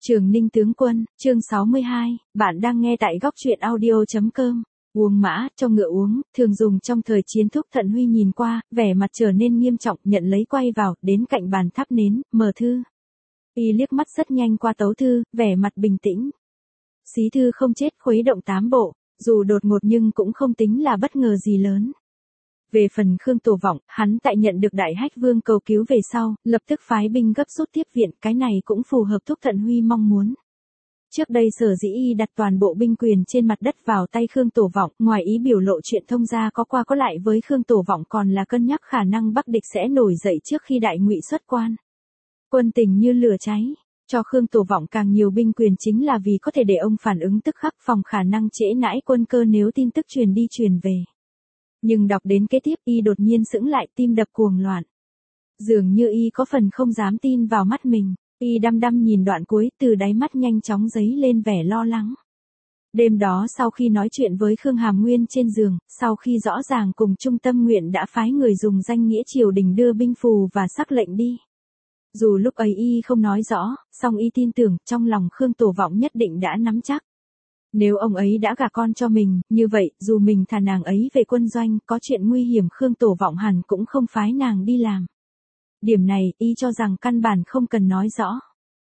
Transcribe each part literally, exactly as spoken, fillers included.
Trường Ninh tướng quân, chương sáu mươi hai, bạn đang nghe tại góc truyện audio.com. Uống mã, cho ngựa uống, thường dùng trong thời chiến. Thúc Thận Huy nhìn qua, vẻ mặt trở nên nghiêm trọng, nhận lấy quay vào, đến cạnh bàn thắp nến, mở thư. Y liếc mắt rất nhanh qua tấu thư, vẻ mặt bình tĩnh. Xí thư không chết, khuấy động tám bộ, dù đột ngột nhưng cũng không tính là bất ngờ gì lớn. Về phần Khương Tổ Vọng, hắn tại nhận được Đại Hách Vương cầu cứu về sau, lập tức phái binh gấp rút tiếp viện, cái này cũng phù hợp Thúc Thận Huy mong muốn. Trước đây sở dĩ y đặt toàn bộ binh quyền trên mặt đất vào tay Khương Tổ Vọng, ngoài ý biểu lộ chuyện thông gia có qua có lại với Khương Tổ Vọng còn là cân nhắc khả năng Bắc địch sẽ nổi dậy trước khi Đại Ngụy xuất quan. Quân tình như lửa cháy, cho Khương Tổ Vọng càng nhiều binh quyền chính là vì có thể để ông phản ứng tức khắc, phòng khả năng trễ nãi quân cơ nếu tin tức truyền đi truyền về. Nhưng đọc đến kế tiếp y đột nhiên sững lại, tim đập cuồng loạn. Dường như y có phần không dám tin vào mắt mình, y đăm đăm nhìn đoạn cuối, từ đáy mắt nhanh chóng dấy lên vẻ lo lắng. Đêm đó sau khi nói chuyện với Khương Hàm Nguyên trên giường, sau khi rõ ràng cùng Trung Tâm Nguyện đã phái người dùng danh nghĩa triều đình đưa binh phù và sắc lệnh đi. Dù lúc ấy y không nói rõ, song y tin tưởng trong lòng Khương Tổ Vọng nhất định đã nắm chắc. Nếu ông ấy đã gả con cho mình, như vậy, dù mình thà nàng ấy về quân doanh, có chuyện nguy hiểm Khương Tổ Vọng hẳn cũng không phái nàng đi làm. Điểm này, y cho rằng căn bản không cần nói rõ.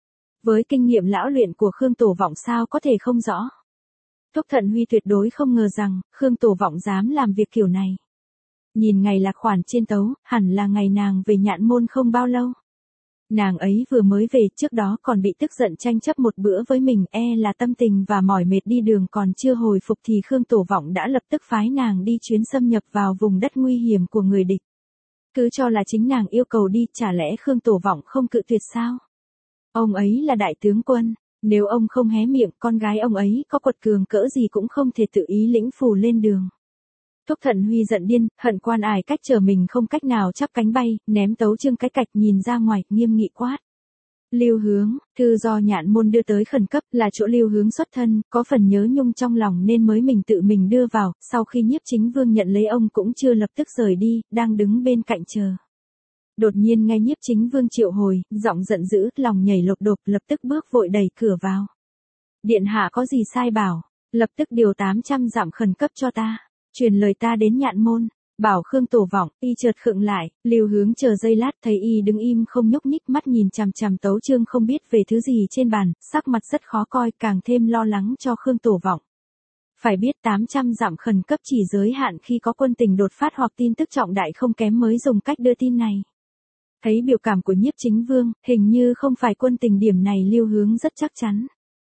Với kinh nghiệm lão luyện của Khương Tổ Vọng sao có thể không rõ. Thúc Thận Huy tuyệt đối không ngờ rằng, Khương Tổ Vọng dám làm việc kiểu này. Nhìn ngày lạc khoản trên tấu, hẳn là ngày nàng về Nhạn Môn không bao lâu. Nàng ấy vừa mới về, trước đó còn bị tức giận tranh chấp một bữa với mình, e là tâm tình và mỏi mệt đi đường còn chưa hồi phục thì Khương Tổ Vọng đã lập tức phái nàng đi chuyến xâm nhập vào vùng đất nguy hiểm của người địch. Cứ cho là chính nàng yêu cầu đi, chả lẽ Khương Tổ Vọng không cự tuyệt sao? Ông ấy là đại tướng quân, nếu ông không hé miệng, con gái ông ấy có quật cường cỡ gì cũng không thể tự ý lĩnh phù lên đường. Thúc Thận Huy giận điên, hận quan ải cách chờ mình không cách nào chắp cánh bay, ném tấu chương cái cạch nhìn ra ngoài, nghiêm nghị quát. Lưu Hướng, thư do Nhạn Môn đưa tới khẩn cấp, là chỗ Lưu Hướng xuất thân, có phần nhớ nhung trong lòng nên mới mình tự mình đưa vào, sau khi Nhiếp Chính Vương nhận lấy ông cũng chưa lập tức rời đi, đang đứng bên cạnh chờ. Đột nhiên nghe Nhiếp Chính Vương triệu hồi, giọng giận dữ, lòng nhảy lột đột, lập tức bước vội đẩy cửa vào. Điện hạ có gì sai bảo, lập tức điều tám trăm dặm khẩn cấp cho ta. Truyền lời ta đến Nhạn Môn, bảo Khương Tổ Vọng. Y chợt khựng lại, Lưu Hướng chờ giây lát thấy y đứng im không nhúc nhích, mắt nhìn chằm chằm tấu chương không biết về thứ gì trên bàn, sắc mặt rất khó coi, càng thêm lo lắng cho Khương Tổ Vọng. Phải biết tám trăm dặm khẩn cấp chỉ giới hạn khi có quân tình đột phát hoặc tin tức trọng đại không kém mới dùng cách đưa tin này. Thấy biểu cảm của Nhiếp Chính Vương, hình như không phải quân tình, điểm này Lưu Hướng rất chắc chắn.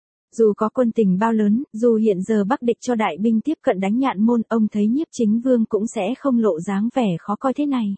Dù có quân tình bao lớn, dù hiện giờ Bắc địch cho đại binh tiếp cận đánh Nhạn Môn, ông thấy Nhiếp Chính Vương cũng sẽ không lộ dáng vẻ khó coi thế này.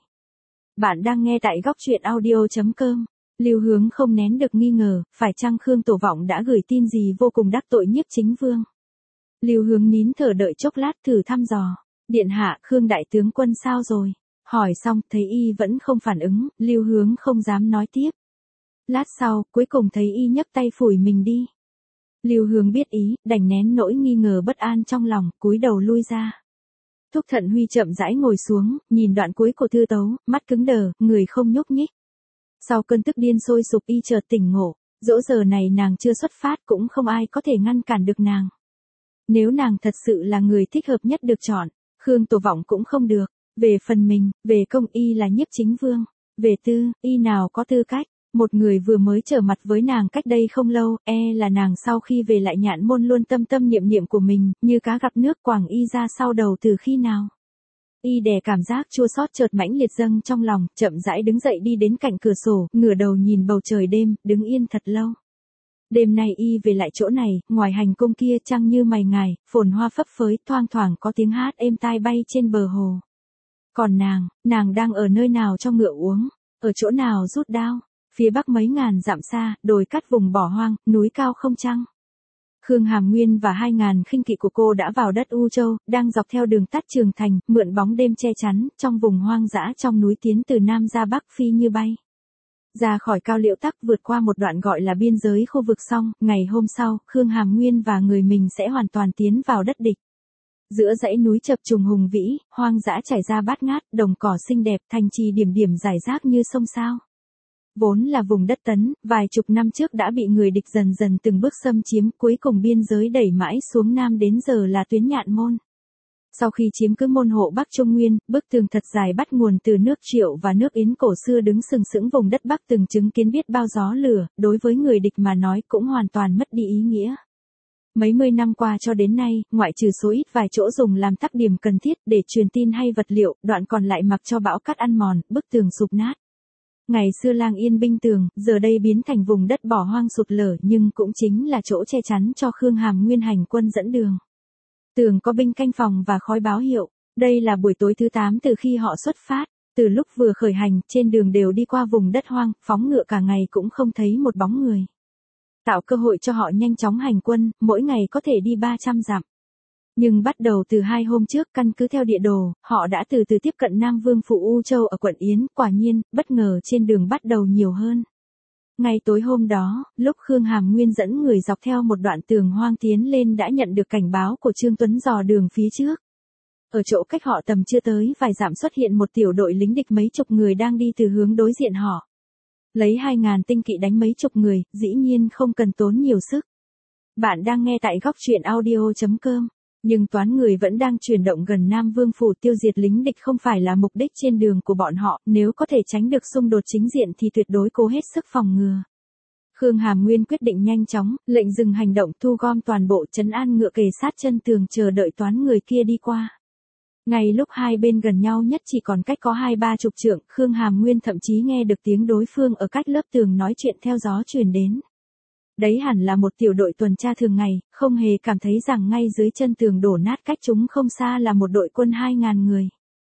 Bạn đang nghe tại góc truyện audio.com. Lưu Hướng không nén được nghi ngờ, phải chăng Khương Tổ Vọng đã gửi tin gì vô cùng đắc tội Nhiếp Chính Vương. Lưu Hướng nín thở đợi chốc lát thử thăm dò. Điện hạ, Khương đại tướng quân sao rồi? Hỏi xong, thấy y vẫn không phản ứng, Lưu Hướng không dám nói tiếp. Lát sau, cuối cùng thấy y nhấc tay phủi mình đi. Lưu Hướng biết ý, đành nén nỗi nghi ngờ bất an trong lòng, cúi đầu lui ra. Thúc Thận Huy chậm rãi ngồi xuống, nhìn đoạn cuối của thư tấu, mắt cứng đờ, người không nhúc nhích. Sau cơn tức điên sôi sục y chợt tỉnh ngộ, dỗ giờ này nàng chưa xuất phát cũng không ai có thể ngăn cản được nàng. Nếu nàng thật sự là người thích hợp nhất được chọn, Khương Tổ Vọng cũng không được. Về phần mình, về công y là Nhiếp Chính Vương, về tư, y nào có tư cách. Một người vừa mới trở mặt với nàng cách đây không lâu, e là nàng sau khi về lại Nhạn Môn luôn tâm tâm niệm niệm của mình, như cá gặp nước, quẳng y ra sau đầu từ khi nào. Y đè cảm giác chua xót chợt mãnh liệt dâng trong lòng, chậm rãi đứng dậy đi đến cạnh cửa sổ, ngửa đầu nhìn bầu trời đêm, đứng yên thật lâu. Đêm nay y về lại chỗ này, ngoài hành cung kia trăng như mày ngài, phồn hoa phấp phới, thoang thoảng có tiếng hát êm tai bay trên bờ hồ. Còn nàng, nàng đang ở nơi nào cho ngựa uống, ở chỗ nào rút đao? Phía bắc mấy ngàn dặm xa, đồi cát vùng bỏ hoang, núi cao không trăng. Khương Hàm Nguyên và hai ngàn khinh kỵ của cô đã vào đất U Châu, đang dọc theo đường tắt Trường Thành, mượn bóng đêm che chắn, trong vùng hoang dã trong núi tiến từ Nam ra Bắc phi như bay. Ra khỏi Cao Liễu Tắc vượt qua một đoạn gọi là biên giới khu vực xong, ngày hôm sau, Khương Hàm Nguyên và người mình sẽ hoàn toàn tiến vào đất địch. Giữa dãy núi chập trùng hùng vĩ, hoang dã trải ra bát ngát, đồng cỏ xinh đẹp, thành trì điểm điểm rải rác như sông sao. Vốn là vùng đất Tấn, vài chục năm trước đã bị người địch dần dần từng bước xâm chiếm, cuối cùng biên giới đẩy mãi xuống Nam đến giờ là tuyến Nhạn Môn. Sau khi chiếm cứ môn hộ Bắc Trung Nguyên, bức tường thật dài bắt nguồn từ nước Triệu và nước Yến cổ xưa đứng sừng sững vùng đất Bắc từng chứng kiến biết bao gió lửa, đối với người địch mà nói cũng hoàn toàn mất đi ý nghĩa. Mấy mươi năm qua cho đến nay, ngoại trừ số ít vài chỗ dùng làm tắc điểm cần thiết để truyền tin hay vật liệu, đoạn còn lại mặc cho bão cát ăn mòn, bức tường sụp nát. Ngày xưa Lang Yên binh tường, giờ đây biến thành vùng đất bỏ hoang sụt lở nhưng cũng chính là chỗ che chắn cho Khương Hàm Nguyên hành quân dẫn đường. Tường có binh canh phòng và khói báo hiệu. Đây là buổi tối thứ tám từ khi họ xuất phát. Từ lúc vừa khởi hành, trên đường đều đi qua vùng đất hoang, phóng ngựa cả ngày cũng không thấy một bóng người. Tạo cơ hội cho họ nhanh chóng hành quân, mỗi ngày có thể đi ba trăm dặm. Nhưng bắt đầu từ hai hôm trước, căn cứ theo địa đồ, họ đã từ từ tiếp cận Nam Vương phủ U Châu ở quận Yến, quả nhiên, bất ngờ trên đường bắt đầu nhiều hơn. Ngay tối hôm đó, lúc Khương Hàm Nguyên dẫn người dọc theo một đoạn tường hoang tiến lên đã nhận được cảnh báo của Trương Tuấn dò đường phía trước. Ở chỗ cách họ tầm chưa tới vài dặm xuất hiện một tiểu đội lính địch mấy chục người đang đi từ hướng đối diện họ. Lấy hai ngàn tinh kỵ đánh mấy chục người, dĩ nhiên không cần tốn nhiều sức. Bạn đang nghe tại góc truyện audio chấm com. Nhưng toán người vẫn đang chuyển động gần Nam Vương phủ, tiêu diệt lính địch không phải là mục đích trên đường của bọn họ, nếu có thể tránh được xung đột chính diện thì tuyệt đối cố hết sức phòng ngừa. Khương Hàm Nguyên quyết định nhanh chóng, lệnh dừng hành động, thu gom toàn bộ, trấn an ngựa kề sát chân tường chờ đợi toán người kia đi qua. Ngay lúc hai bên gần nhau nhất chỉ còn cách có hai ba chục trượng, Khương Hàm Nguyên thậm chí nghe được tiếng đối phương ở cách lớp tường nói chuyện theo gió truyền đến. Đấy hẳn là một tiểu đội tuần tra thường ngày, không hề cảm thấy rằng ngay dưới chân tường đổ nát cách chúng không xa là một đội quân hai ngàn người.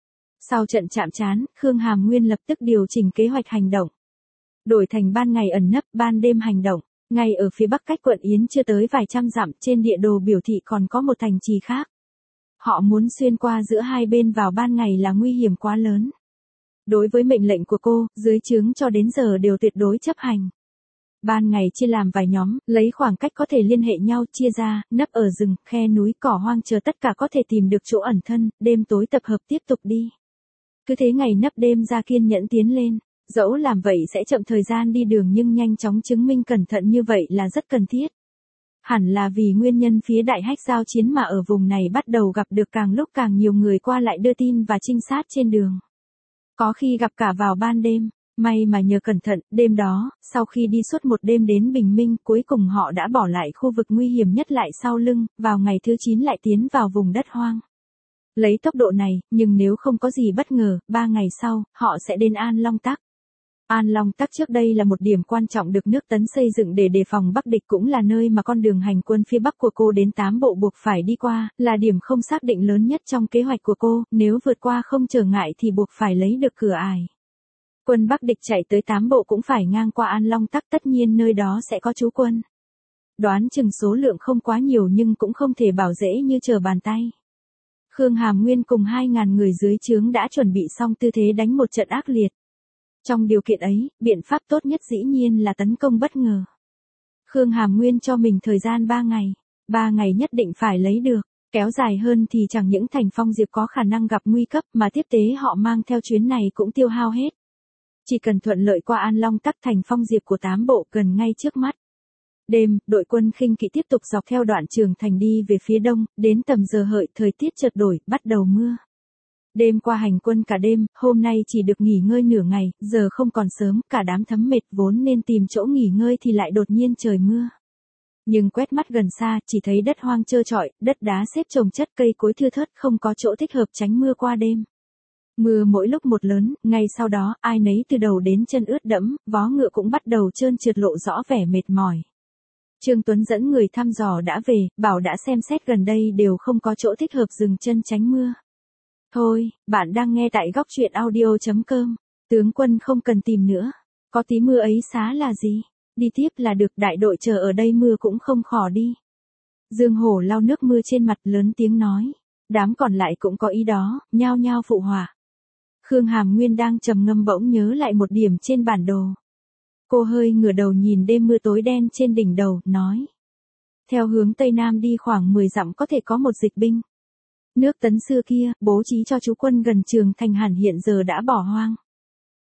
Sau trận chạm trán, Khương Hàm Nguyên lập tức điều chỉnh kế hoạch hành động. Đổi thành ban ngày ẩn nấp, ban đêm hành động. Ngay ở phía bắc cách quận Yến chưa tới vài trăm dặm, trên địa đồ biểu thị còn có một thành trì khác. Họ muốn xuyên qua giữa hai bên vào ban ngày là nguy hiểm quá lớn. Đối với mệnh lệnh của cô, dưới trướng cho đến giờ đều tuyệt đối chấp hành. Ban ngày chia làm vài nhóm, lấy khoảng cách có thể liên hệ nhau chia ra, nấp ở rừng, khe núi, cỏ hoang chờ tất cả có thể tìm được chỗ ẩn thân, đêm tối tập hợp tiếp tục đi. Cứ thế ngày nấp đêm ra kiên nhẫn tiến lên, dẫu làm vậy sẽ chậm thời gian đi đường nhưng nhanh chóng chứng minh cẩn thận như vậy là rất cần thiết. Hẳn là vì nguyên nhân phía Đại Hách giao chiến mà ở vùng này bắt đầu gặp được càng lúc càng nhiều người qua lại đưa tin và trinh sát trên đường. Có khi gặp cả vào ban đêm. May mà nhờ cẩn thận, đêm đó, sau khi đi suốt một đêm đến bình minh, cuối cùng họ đã bỏ lại khu vực nguy hiểm nhất lại sau lưng, vào ngày thứ chín lại tiến vào vùng đất hoang. Lấy tốc độ này, nhưng nếu không có gì bất ngờ, ba ngày sau, họ sẽ đến An Long Tắc. An Long Tắc trước đây là một điểm quan trọng được nước Tấn xây dựng để đề phòng Bắc địch, cũng là nơi mà con đường hành quân phía Bắc của cô đến tám bộ buộc phải đi qua, là điểm không xác định lớn nhất trong kế hoạch của cô, nếu vượt qua không trở ngại thì buộc phải lấy được cửa ải. Quân Bắc địch chạy tới tám bộ cũng phải ngang qua An Long Tắc, tất nhiên nơi đó sẽ có trú quân. Đoán chừng số lượng không quá nhiều nhưng cũng không thể bảo dễ như trở bàn tay. Khương Hàm Nguyên cùng hai ngàn người dưới trướng đã chuẩn bị xong tư thế đánh một trận ác liệt. Trong điều kiện ấy, biện pháp tốt nhất dĩ nhiên là tấn công bất ngờ. Khương Hàm Nguyên cho mình thời gian ba ngày. ba ngày nhất định phải lấy được. Kéo dài hơn thì chẳng những thành Phong Diệp có khả năng gặp nguy cấp mà tiếp tế họ mang theo chuyến này cũng tiêu hao hết. Chỉ cần thuận lợi qua An Long Tắc, thành Phong Diệp của tám bộ gần ngay trước mắt. Đêm, đội quân khinh kỵ tiếp tục dọc theo đoạn trường thành đi về phía đông, đến tầm giờ hợi thời tiết chợt đổi, bắt đầu mưa. Đêm qua hành quân cả đêm, hôm nay chỉ được nghỉ ngơi nửa ngày, giờ không còn sớm, cả đám thấm mệt vốn nên tìm chỗ nghỉ ngơi thì lại đột nhiên trời mưa. Nhưng quét mắt gần xa, chỉ thấy đất hoang trơ trọi, đất đá xếp chồng chất, cây cối thưa thớt, không có chỗ thích hợp tránh mưa qua đêm. Mưa mỗi lúc một lớn, ngay sau đó, ai nấy từ đầu đến chân ướt đẫm, vó ngựa cũng bắt đầu trơn trượt lộ rõ vẻ mệt mỏi. Trương Tuấn dẫn người thăm dò đã về, bảo đã xem xét gần đây đều không có chỗ thích hợp dừng chân tránh mưa. Thôi, bạn đang nghe tại góc truyện audio chấm com. Tướng quân không cần tìm nữa. Có tí mưa ấy xá là gì? Đi tiếp là được, đại đội chờ ở đây mưa cũng không khỏ đi. Dương Hổ lau nước mưa trên mặt lớn tiếng nói. Đám còn lại cũng có ý đó, nhao nhao phụ họa. Khương Hàm Nguyên đang trầm ngâm bỗng nhớ lại một điểm trên bản đồ. Cô hơi ngửa đầu nhìn đêm mưa tối đen trên đỉnh đầu, nói. Theo hướng Tây Nam đi khoảng mười dặm có thể có một dịch binh. Nước Tấn xưa kia, bố trí cho trú quân gần trường thành hẳn hiện giờ đã bỏ hoang.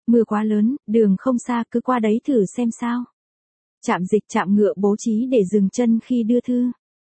Mưa quá lớn, đường không xa, cứ qua đấy thử xem sao. Trạm dịch trạm ngựa bố trí để dừng chân khi đưa thư.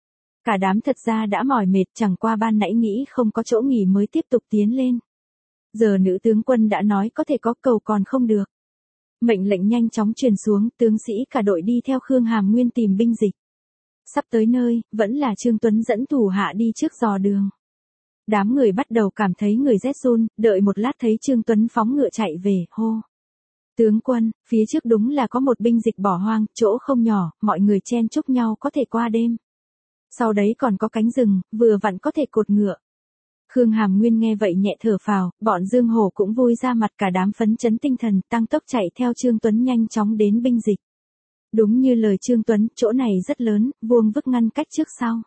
Cả đám thật ra đã mỏi mệt, chẳng qua ban nãy nghĩ không có chỗ nghỉ mới tiếp tục tiến lên. Giờ nữ tướng quân đã nói có thể có cầu còn không được. Mệnh lệnh nhanh chóng truyền xuống, tướng sĩ cả đội đi theo Khương Hàm Nguyên tìm binh dịch. Sắp tới nơi, vẫn là Trương Tuấn dẫn thủ hạ đi trước dò đường. Đám người bắt đầu cảm thấy người rét run, đợi một lát thấy Trương Tuấn phóng ngựa chạy về, hô. Tướng quân, phía trước đúng là có một binh dịch bỏ hoang, chỗ không nhỏ, mọi người chen chúc nhau có thể qua đêm. Sau đấy còn có cánh rừng, vừa vặn có thể cột ngựa. Khương Hàm Nguyên nghe vậy nhẹ thở phào, bọn Dương Hổ cũng vui ra mặt, cả đám phấn chấn tinh thần, tăng tốc chạy theo Trương Tuấn nhanh chóng đến binh dịch. Đúng như lời Trương Tuấn, chỗ này rất lớn, vuông vức ngăn cách trước sau.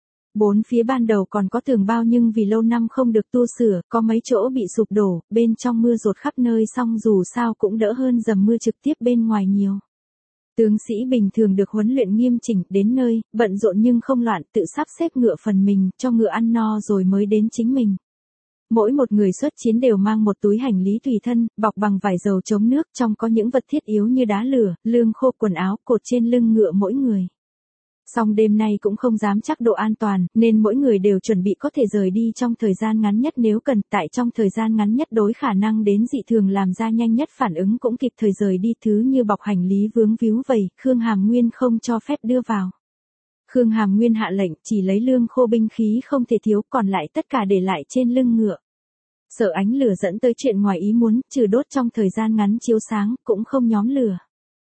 Bốn phía ban đầu còn có tường bao nhưng vì lâu năm không được tu sửa, có mấy chỗ bị sụp đổ, bên trong mưa dột khắp nơi, song dù sao cũng đỡ hơn dầm mưa trực tiếp bên ngoài nhiều. Tướng sĩ bình thường được huấn luyện nghiêm chỉnh, đến nơi, bận rộn nhưng không loạn, tự sắp xếp ngựa phần mình, cho ngựa ăn no rồi mới đến chính mình. Mỗi một người xuất chiến đều mang một túi hành lý tùy thân, bọc bằng vải dầu chống nước, trong có những vật thiết yếu như đá lửa, lương khô, quần áo, cột trên lưng ngựa mỗi người. Song đêm nay cũng không dám chắc độ an toàn, nên mỗi người đều chuẩn bị có thể rời đi trong thời gian ngắn nhất nếu cần, tại trong thời gian ngắn nhất đối khả năng đến dị thường làm ra nhanh nhất phản ứng cũng kịp thời rời đi, thứ như bọc hành lý vướng víu vầy, Khương Hàm Nguyên không cho phép đưa vào. Khương Hàm Nguyên hạ lệnh, chỉ lấy lương khô, binh khí không thể thiếu, còn lại tất cả để lại trên lưng ngựa. Sợ ánh lửa dẫn tới chuyện ngoài ý muốn, trừ đốt trong thời gian ngắn chiếu sáng, cũng không nhóm lửa.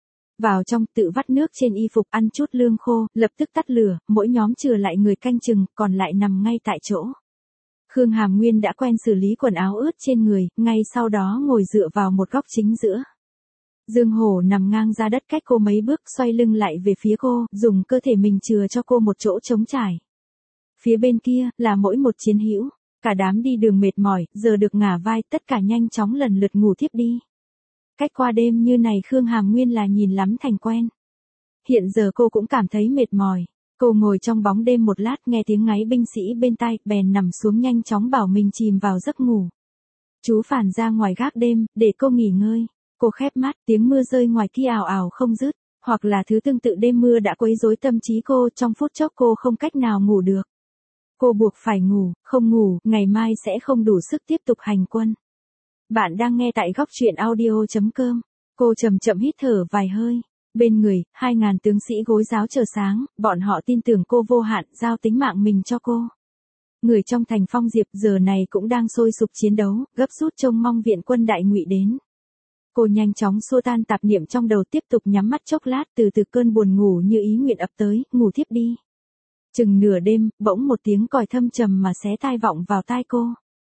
Vào trong, tự vắt nước trên y phục, ăn chút lương khô, lập tức tắt lửa, mỗi nhóm trừ lại người canh chừng, còn lại nằm ngay tại chỗ. Khương Hàm Nguyên đã quen xử lý quần áo ướt trên người, ngay sau đó ngồi dựa vào một góc chính giữa. Dương Hổ nằm ngang ra đất cách cô mấy bước, xoay lưng lại về phía cô, dùng cơ thể mình chừa cho cô một chỗ trống trải. Phía bên kia, là mỗi một chiến hữu. Cả đám đi đường mệt mỏi, giờ được ngả vai, tất cả nhanh chóng lần lượt ngủ thiếp đi. Cách qua đêm như này Khương Hàm Nguyên là nhìn lắm thành quen. Hiện giờ cô cũng cảm thấy mệt mỏi. Cô ngồi trong bóng đêm một lát, nghe tiếng ngáy binh sĩ bên tai, bèn nằm xuống nhanh chóng bảo mình chìm vào giấc ngủ. Chú Phản ra ngoài gác đêm, để cô nghỉ ngơi. Cô khép mắt, tiếng mưa rơi ngoài kia ào ào không dứt, hoặc là thứ tương tự đêm mưa đã quấy rối tâm trí cô, trong phút chốc cô không cách nào ngủ được. Cô buộc phải ngủ, không ngủ, ngày mai sẽ không đủ sức tiếp tục hành quân. Bạn đang nghe tại góc truyện audio chấm com. Cô chậm chậm hít thở vài hơi. Bên người, hai ngàn tướng sĩ gối giáo chờ sáng, bọn họ tin tưởng cô vô hạn, giao tính mạng mình cho cô. Người trong thành Phong Diệp giờ này cũng đang sôi sục chiến đấu, gấp rút trông mong viện quân Đại Ngụy đến. Cô nhanh chóng xua tan tạp niệm trong đầu, tiếp tục nhắm mắt chốc lát, từ từ cơn buồn ngủ như ý nguyện ập tới, ngủ thiếp đi. Chừng nửa đêm, bỗng một tiếng còi thâm trầm mà xé tai vọng vào tai cô.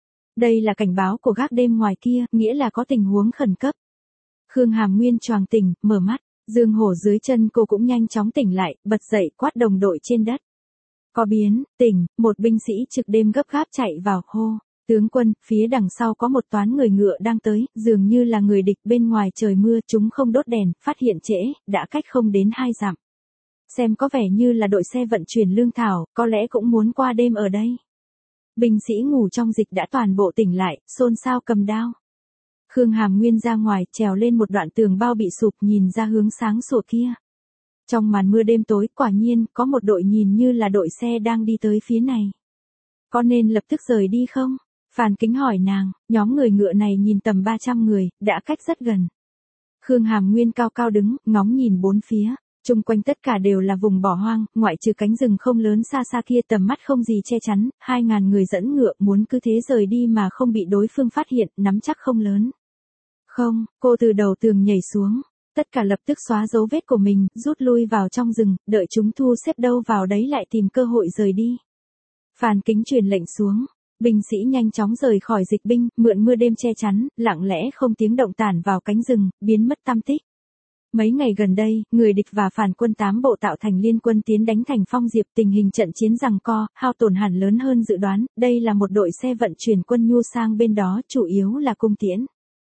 Đây là cảnh báo của gác đêm ngoài kia, nghĩa là có tình huống khẩn cấp. Khương Hàm Nguyên choàng tỉnh, mở mắt, Dương Hổ dưới chân cô cũng nhanh chóng tỉnh lại, bật dậy, quát đồng đội trên đất. Có biến, tỉnh, một binh sĩ trực đêm gấp gáp chạy vào, hô. Tướng quân, phía đằng sau có một toán người ngựa đang tới, dường như là người địch, bên ngoài trời mưa, chúng không đốt đèn, phát hiện trễ, đã cách không đến hai dặm. Xem có vẻ như là đội xe vận chuyển lương thảo, có lẽ cũng muốn qua đêm ở đây. Binh sĩ ngủ trong dịch đã toàn bộ tỉnh lại, xôn xao cầm đao. Khương Hàm Nguyên ra ngoài, trèo lên một đoạn tường bao bị sụp, nhìn ra hướng sáng sủa kia. Trong màn mưa đêm tối, quả nhiên, có một đội nhìn như là đội xe đang đi tới phía này. Có nên lập tức rời đi không? Phan Kính hỏi nàng, nhóm người ngựa này nhìn tầm ba trăm người, đã cách rất gần. Khương Hàm Nguyên cao cao đứng, ngóng nhìn bốn phía. Chung quanh tất cả đều là vùng bỏ hoang, ngoại trừ cánh rừng không lớn xa xa kia, tầm mắt không gì che chắn, hai ngàn người dẫn ngựa muốn cứ thế rời đi mà không bị đối phương phát hiện, nắm chắc không lớn. Không, cô từ đầu tường nhảy xuống, tất cả lập tức xóa dấu vết của mình, rút lui vào trong rừng, đợi chúng thu xếp đâu vào đấy lại tìm cơ hội rời đi. Phan Kính truyền lệnh xuống, binh sĩ nhanh chóng rời khỏi dịch binh, mượn mưa đêm che chắn, lặng lẽ không tiếng động tản vào cánh rừng, biến mất tăm tích. Mấy ngày gần đây, người địch và phản quân tám bộ tạo thành liên quân tiến đánh thành Phong Diệp, tình hình trận chiến giằng co, hao tổn hẳn lớn hơn dự đoán, đây là một đội xe vận chuyển quân nhu sang bên đó, chủ yếu là cung tiễn.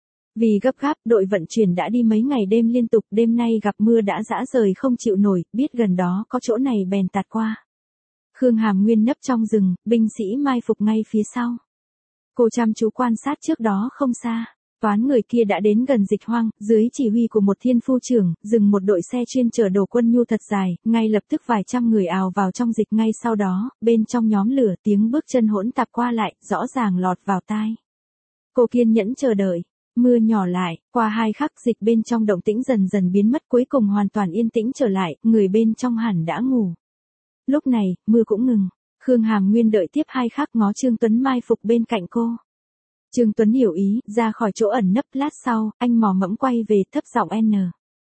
Vì gấp gáp, đội vận chuyển đã đi mấy ngày đêm liên tục, đêm nay gặp mưa đã dã rời không chịu nổi, biết gần đó có chỗ này bèn tạt qua. Khương Hàm Nguyên nấp trong rừng, binh sĩ mai phục ngay phía sau. Cô chăm chú quan sát trước đó không xa. Toán người kia đã đến gần Dịch Hoang, dưới chỉ huy của một thiên phu trưởng, dừng một đội xe chuyên chở đồ quân nhu thật dài, ngay lập tức vài trăm người ào vào trong dịch ngay sau đó, bên trong nhóm lửa tiếng bước chân hỗn tạp qua lại, rõ ràng lọt vào tai. Cô kiên nhẫn chờ đợi, mưa nhỏ lại, qua hai khắc dịch bên trong động tĩnh dần dần biến mất cuối cùng hoàn toàn yên tĩnh trở lại, người bên trong hẳn đã ngủ. Lúc này, mưa cũng ngừng, Khương Hàm Nguyên đợi tiếp hai khắc ngó Trương Tuấn mai phục bên cạnh cô. Trương Tuấn hiểu ý, ra khỏi chỗ ẩn nấp lát sau, anh mò mẫm quay về thấp giọng N.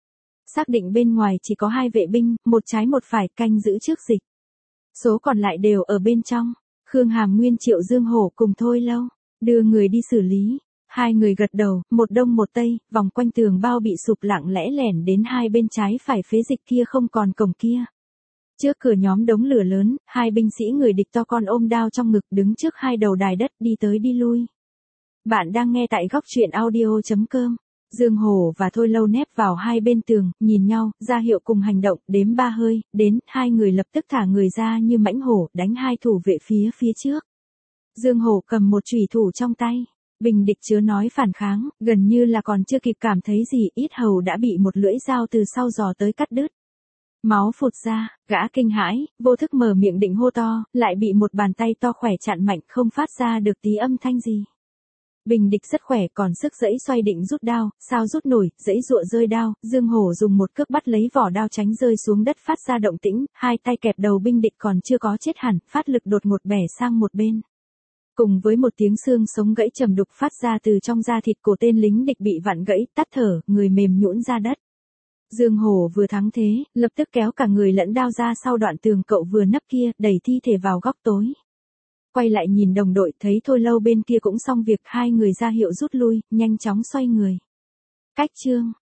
Xác định bên ngoài chỉ có hai vệ binh, một trái một phải canh giữ trước dịch. Số còn lại đều ở bên trong. Khương Hàm Nguyên Triệu Dương Hổ cùng Thôi Lâu, đưa người đi xử lý. Hai người gật đầu, một đông một tây, vòng quanh tường bao bị sụp lặng lẽ lẻn đến hai bên trái phải phế dịch kia không còn cổng kia. Trước cửa nhóm đống lửa lớn, hai binh sĩ người địch to con ôm đao trong ngực đứng trước hai đầu đài đất đi tới đi lui. Bạn đang nghe tại góc truyện audio chấm com. Dương Hổ và Thôi Lâu nép vào hai bên tường, nhìn nhau, ra hiệu cùng hành động, đếm ba hơi, đến, hai người lập tức thả người ra như mãnh hổ, đánh hai thủ vệ phía phía trước. Dương Hổ cầm một chùy thủ trong tay, bình địch chứa nói phản kháng, gần như là còn chưa kịp cảm thấy gì, ít hầu đã bị một lưỡi dao từ sau giò tới cắt đứt. Máu phụt ra, gã kinh hãi, vô thức mở miệng định hô to, lại bị một bàn tay to khỏe chặn mạnh không phát ra được tí âm thanh gì. Bình địch rất khỏe còn sức dẫy xoay định rút đao, sao rút nổi, dẫy dụa rơi đao, Dương Hổ dùng một cước bắt lấy vỏ đao tránh rơi xuống đất phát ra động tĩnh, hai tay kẹp đầu binh địch còn chưa có chết hẳn, phát lực đột ngột bẻ sang một bên. Cùng với một tiếng xương sống gãy trầm đục phát ra từ trong da thịt của tên lính địch bị vặn gãy, tắt thở, người mềm nhũn ra đất. Dương Hổ vừa thắng thế, lập tức kéo cả người lẫn đao ra sau đoạn tường cậu vừa nấp kia, đẩy thi thể vào góc tối. Quay lại nhìn đồng đội thấy Thôi Lâu bên kia cũng xong việc, hai người ra hiệu rút lui, nhanh chóng xoay người. Cách chương,